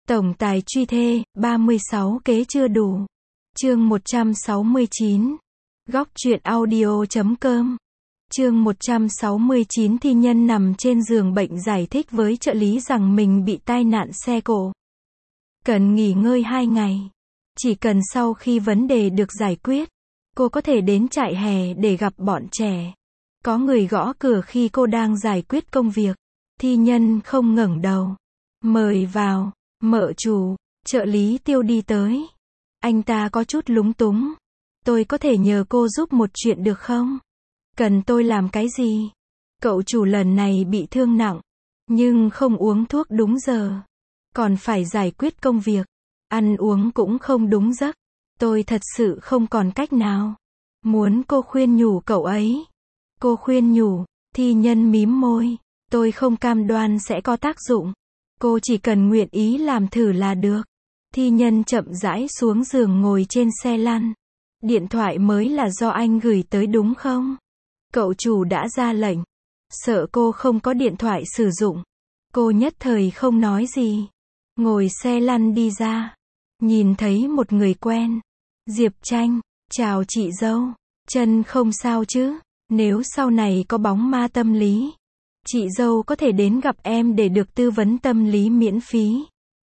Tổng tài truy thê, 36 kế chưa đủ. Chương 169. Góc truyện audio.com. Chương 169. Thi nhân nằm trên giường bệnh giải thích với trợ lý rằng mình bị tai nạn xe cộ. Cần nghỉ ngơi 2 ngày. Chỉ cần sau khi vấn đề được giải quyết, cô có thể đến trại hè để gặp bọn trẻ. Có người gõ cửa khi cô đang giải quyết công việc. Thi nhân không ngẩng đầu. Mời vào. Mợ chủ, trợ lý Tiêu đi tới. Anh ta có chút lúng túng. Tôi có thể nhờ cô giúp một chuyện được không? Cần tôi làm cái gì? Cậu chủ lần này bị thương nặng, nhưng không uống thuốc đúng giờ. Còn phải giải quyết công việc. Ăn uống cũng không đúng giấc. Tôi thật sự không còn cách nào. Muốn cô khuyên nhủ cậu ấy. Cô khuyên nhủ, thi nhân mím môi. Tôi không cam đoan sẽ có tác dụng. Cô chỉ cần nguyện ý làm thử là được. Thi nhân chậm rãi xuống giường ngồi trên xe lăn. Điện thoại mới là do anh gửi tới đúng không? Cậu chủ đã ra lệnh. Sợ cô không có điện thoại sử dụng. Cô nhất thời không nói gì. Ngồi xe lăn đi ra. Nhìn thấy một người quen. Diệp Tranh. Chào chị dâu. Chân không sao chứ? Nếu sau này có bóng ma tâm lý, chị dâu có thể đến gặp em để được tư vấn tâm lý miễn phí.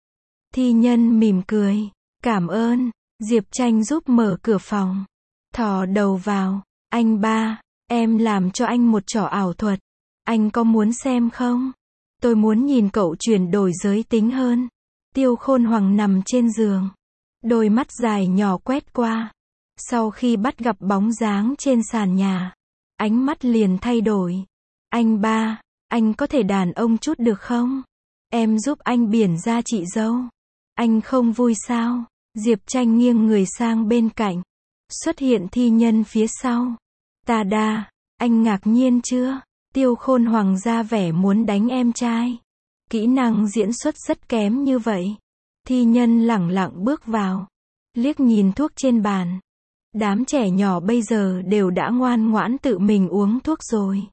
Thi nhân mỉm cười. Cảm ơn. Diệp Tranh giúp mở cửa phòng. Thò đầu vào. Anh ba, em làm cho anh một trò ảo thuật. Anh có muốn xem không? Tôi muốn nhìn cậu chuyển đổi giới tính hơn. Tiêu Khôn Hoàng nằm trên giường. Đôi mắt dài nhỏ quét qua. Sau khi bắt gặp bóng dáng trên sàn nhà, ánh mắt liền thay đổi. Anh ba, anh có thể đàn ông chút được không? Em giúp anh biển ra chị dâu. Anh không vui sao? Diệp Tranh nghiêng người sang bên cạnh. Xuất hiện thi nhân phía sau. Ta đa, anh ngạc nhiên chưa? Tiêu Khôn Hoàng ra vẻ muốn đánh em trai. Kỹ năng diễn xuất rất kém như vậy. Thi nhân lẳng lặng bước vào. Liếc nhìn thuốc trên bàn. Đám trẻ nhỏ bây giờ đều đã ngoan ngoãn tự mình uống thuốc rồi.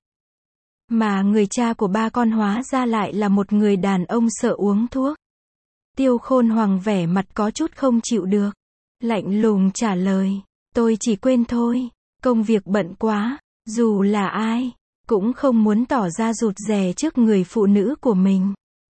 Mà người cha của ba con hóa ra lại là một người đàn ông sợ uống thuốc. Tiêu Khôn Hoàng vẻ mặt có chút không chịu được. Lạnh lùng trả lời. Tôi chỉ quên thôi. Công việc bận quá. Dù là ai, cũng không muốn tỏ ra rụt rè trước người phụ nữ của mình.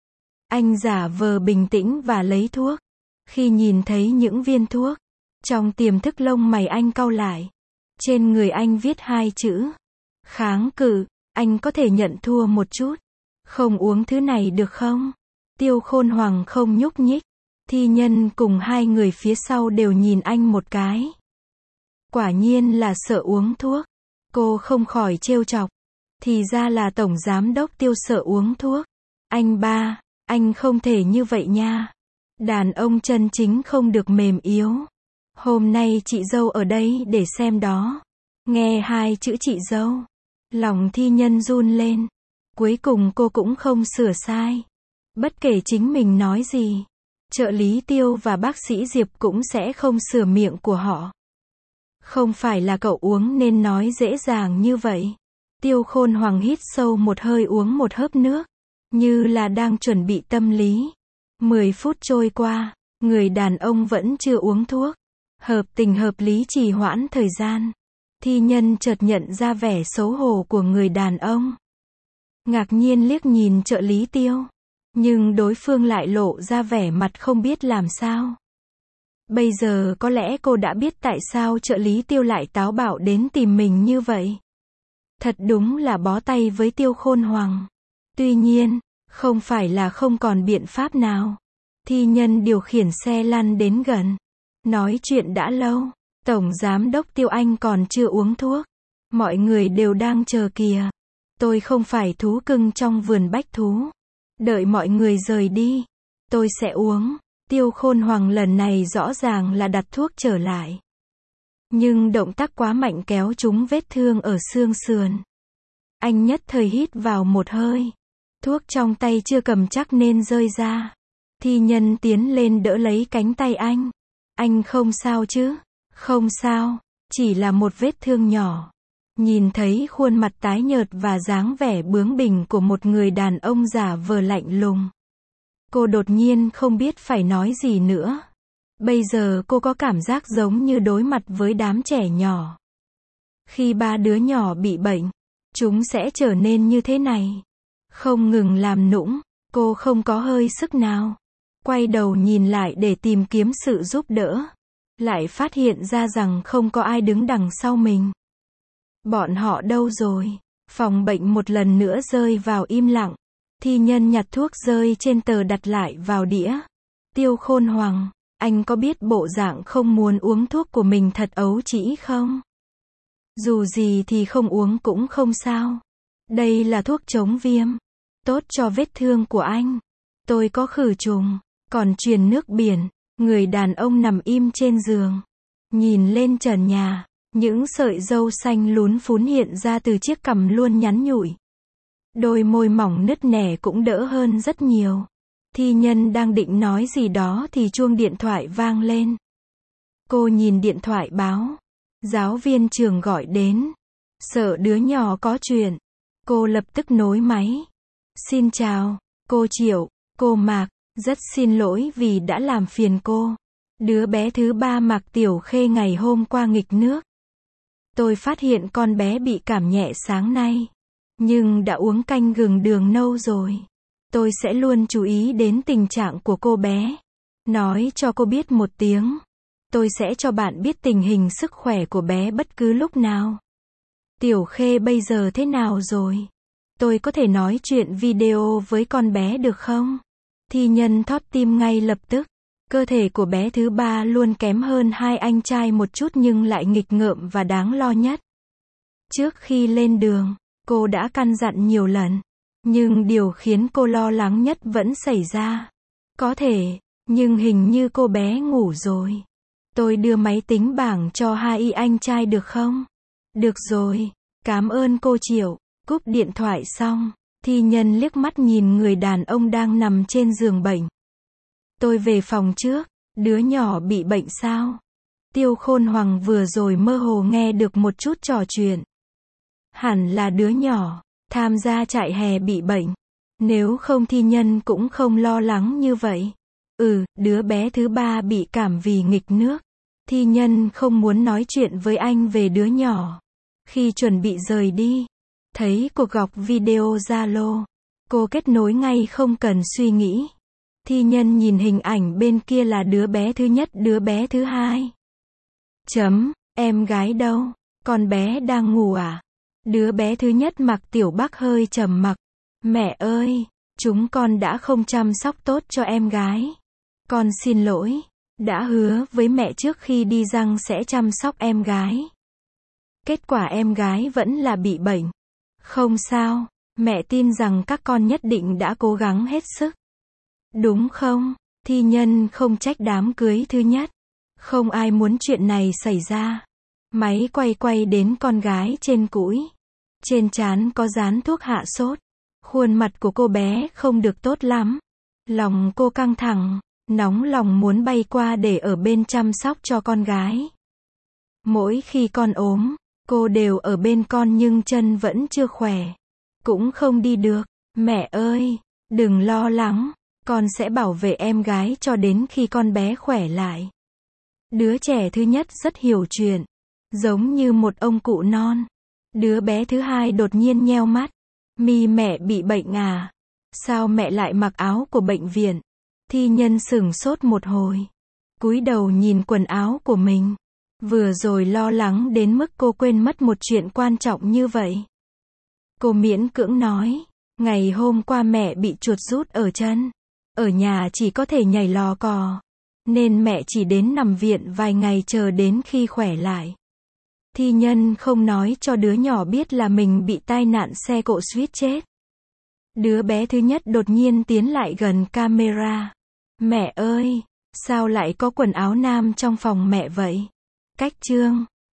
Anh giả vờ bình tĩnh và lấy thuốc. Khi nhìn thấy những viên thuốc, trong tiềm thức lông mày anh cau lại. Trên người anh viết 2 chữ. Kháng cự. Anh có thể nhận thua một chút. Không uống thứ này được không? Tiêu Khôn Hoàng không nhúc nhích. Thi nhân cùng 2 người phía sau đều nhìn anh một cái. Quả nhiên là sợ uống thuốc. Cô không khỏi trêu chọc. Thì ra là tổng giám đốc Tiêu sợ uống thuốc. Anh ba, anh không thể như vậy nha. Đàn ông chân chính không được mềm yếu. Hôm nay chị dâu ở đây để xem đó. Nghe 2 chữ chị dâu, lòng thi nhân run lên. Cuối cùng cô cũng không sửa sai. Bất kể chính mình nói gì, trợ lý Tiêu và bác sĩ Diệp cũng sẽ không sửa miệng của họ. Không phải là cậu uống nên nói dễ dàng như vậy. Tiêu Khôn Hoàng hít sâu một hơi, uống một hớp nước, như là đang chuẩn bị tâm lý. 10 phút trôi qua, người đàn ông vẫn chưa uống thuốc. Hợp tình hợp lý trì hoãn thời gian. Thi nhân chợt nhận ra vẻ xấu hổ của người đàn ông. Ngạc nhiên liếc nhìn trợ lý Tiêu. Nhưng đối phương lại lộ ra vẻ mặt không biết làm sao. Bây giờ có lẽ cô đã biết tại sao trợ lý Tiêu lại táo bạo đến tìm mình như vậy. Thật đúng là bó tay với Tiêu Khôn Hoàng. Tuy nhiên, không phải là không còn biện pháp nào. Thi nhân điều khiển xe lăn đến gần. Nói chuyện đã lâu. Tổng giám đốc Tiêu anh còn chưa uống thuốc. Mọi người đều đang chờ kìa. Tôi không phải thú cưng trong vườn bách thú. Đợi mọi người rời đi, tôi sẽ uống. Tiêu Khôn Hoàng lần này rõ ràng là đặt thuốc trở lại. Nhưng động tác quá mạnh kéo trúng vết thương ở xương sườn. Anh nhất thời hít vào một hơi. Thuốc trong tay chưa cầm chắc nên rơi ra. Thi nhân tiến lên đỡ lấy cánh tay anh. Anh không sao chứ? Không sao, chỉ là một vết thương nhỏ. Nhìn thấy khuôn mặt tái nhợt và dáng vẻ bướng bỉnh của một người đàn ông giả vờ lạnh lùng. Cô đột nhiên không biết phải nói gì nữa. Bây giờ cô có cảm giác giống như đối mặt với đám trẻ nhỏ. Khi ba đứa nhỏ bị bệnh, chúng sẽ trở nên như thế này. Không ngừng làm nũng, cô không có hơi sức nào. Quay đầu nhìn lại để tìm kiếm sự giúp đỡ. Lại phát hiện ra rằng không có ai đứng đằng sau mình. Bọn họ đâu rồi? Phòng bệnh một lần nữa rơi vào im lặng. Thi Nhân nhặt thuốc rơi trên tờ đặt lại vào đĩa. Tiêu Khôn Hoàng, anh có biết bộ dạng không muốn uống thuốc của mình thật ấu trĩ không? Dù gì thì không uống cũng không sao. Đây là thuốc chống viêm. Tốt cho vết thương của anh. Tôi có khử trùng. Còn truyền nước biển. Người đàn ông nằm im trên giường. Nhìn lên trần nhà. Những sợi râu xanh lún phún hiện ra từ chiếc cằm luôn nhắn nhủi. Đôi môi mỏng nứt nẻ cũng đỡ hơn rất nhiều. Thi Nhân đang định nói gì đó thì chuông điện thoại vang lên. Cô nhìn điện thoại báo. Giáo viên trường gọi đến. Sợ đứa nhỏ có chuyện. Cô lập tức nối máy. Xin chào, cô Triệu, cô Mạc, rất xin lỗi vì đã làm phiền cô. Đứa bé thứ ba Mạc Tiểu Khê ngày hôm qua nghịch nước. Tôi phát hiện con bé bị cảm nhẹ sáng nay. Nhưng đã uống canh gừng đường nâu rồi. Tôi sẽ luôn chú ý đến tình trạng của cô bé. Nói cho cô biết một tiếng. Tôi sẽ cho bạn biết tình hình sức khỏe của bé bất cứ lúc nào. Tiểu Khê bây giờ thế nào rồi? Tôi có thể nói chuyện video với con bé được không? Thi Nhân thót tim ngay lập tức. Cơ thể của bé thứ ba luôn kém hơn hai anh trai một chút nhưng lại nghịch ngợm và đáng lo nhất. Trước khi lên đường, cô đã căn dặn nhiều lần. Nhưng điều khiến cô lo lắng nhất vẫn xảy ra. Có thể, nhưng hình như cô bé ngủ rồi. Tôi đưa máy tính bảng cho hai anh trai được không? Được rồi, cảm ơn cô Triệu. Cúp điện thoại xong, Thi Nhân liếc mắt nhìn người đàn ông đang nằm trên giường bệnh. Tôi về phòng trước, đứa nhỏ bị bệnh sao? Tiêu Khôn Hoàng vừa rồi mơ hồ nghe được một chút trò chuyện. Hẳn là đứa nhỏ, tham gia trại hè bị bệnh. Nếu không Thi Nhân cũng không lo lắng như vậy. Đứa bé thứ ba bị cảm vì nghịch nước. Thi Nhân không muốn nói chuyện với anh về đứa nhỏ. Khi chuẩn bị rời đi, thấy cuộc gọi video Zalo. Cô kết nối ngay không cần suy nghĩ. Thi Nhân nhìn hình ảnh bên kia là đứa bé thứ nhất, đứa bé thứ hai. Em gái đâu? Con bé đang ngủ à? Đứa bé thứ nhất Mạc Tiểu Bắc hơi trầm mặc. Mẹ ơi, chúng con đã không chăm sóc tốt cho em gái. Con xin lỗi, đã hứa với mẹ trước khi đi rằng sẽ chăm sóc em gái. Kết quả em gái vẫn là bị bệnh. Không sao, mẹ tin rằng các con nhất định đã cố gắng hết sức. Đúng không? Thi Nhân không trách đám cưới thứ nhất. Không ai muốn chuyện này xảy ra. Máy quay đến con gái trên cũi. Trên trán có dán thuốc hạ sốt. Khuôn mặt của cô bé không được tốt lắm. Lòng cô căng thẳng, nóng lòng muốn bay qua để ở bên chăm sóc cho con gái. Mỗi khi con ốm, cô đều ở bên con nhưng chân vẫn chưa khỏe. Cũng không đi được. Mẹ ơi, đừng lo lắng. Con sẽ bảo vệ em gái cho đến khi con bé khỏe lại. Đứa trẻ thứ nhất rất hiểu chuyện. Giống như một ông cụ non. Đứa bé thứ hai đột nhiên nheo mắt. Mẹ bị bệnh à? Sao mẹ lại mặc áo của bệnh viện? Thi Nhân sửng sốt một hồi. Cúi đầu nhìn quần áo của mình. Vừa rồi lo lắng đến mức cô quên mất một chuyện quan trọng như vậy. Cô miễn cưỡng nói. Ngày hôm qua mẹ bị chuột rút ở chân. Ở nhà chỉ có thể nhảy lò cò. Nên mẹ chỉ đến nằm viện vài ngày chờ đến khi khỏe lại. Thi Nhân không nói cho đứa nhỏ biết là mình bị tai nạn xe cộ suýt chết. Đứa bé thứ nhất đột nhiên tiến lại gần camera. Mẹ ơi, sao lại có quần áo nam trong phòng mẹ vậy? Cách chương